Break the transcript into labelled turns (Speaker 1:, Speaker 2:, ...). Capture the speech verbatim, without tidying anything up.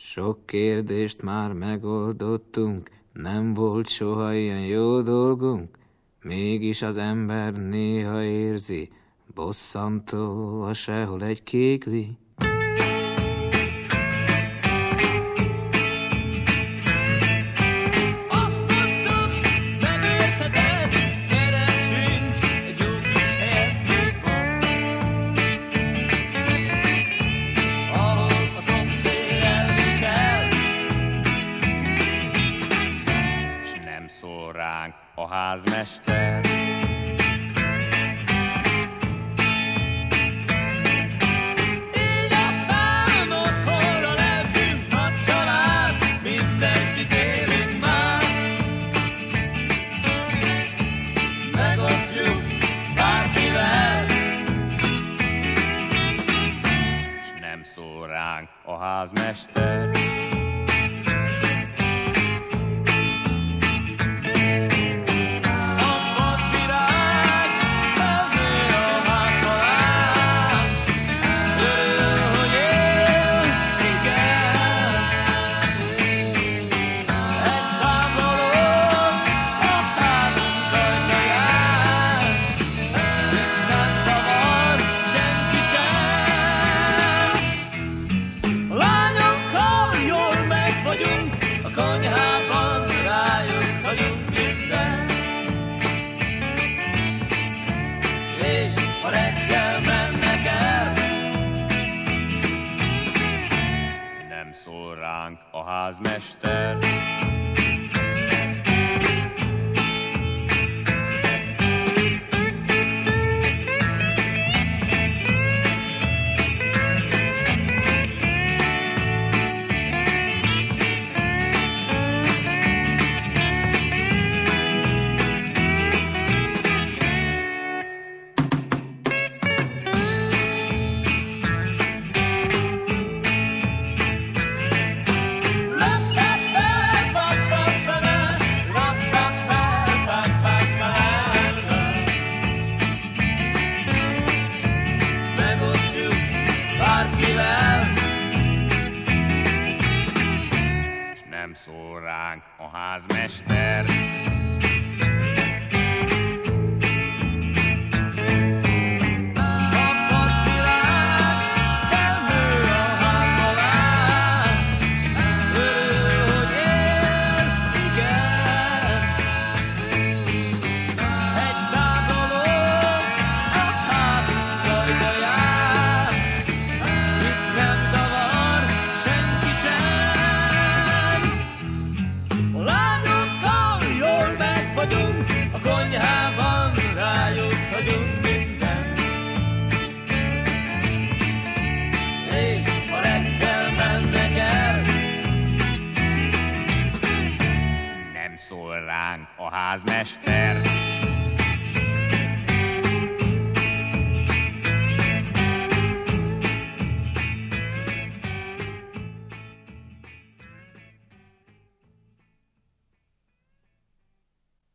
Speaker 1: Sok kérdést már megoldottunk, nem volt soha ilyen jó dolgunk, mégis az ember néha érzi, bosszantó a sehol egy kékli.
Speaker 2: A házmester. Így aztán otthonra lettünk nagy család, mindenkit élünk már. Megosztjuk bárkivel, s nem szól ránk a házmester. A házmester. Szól ránk a házmester. Szól ránk a házmester.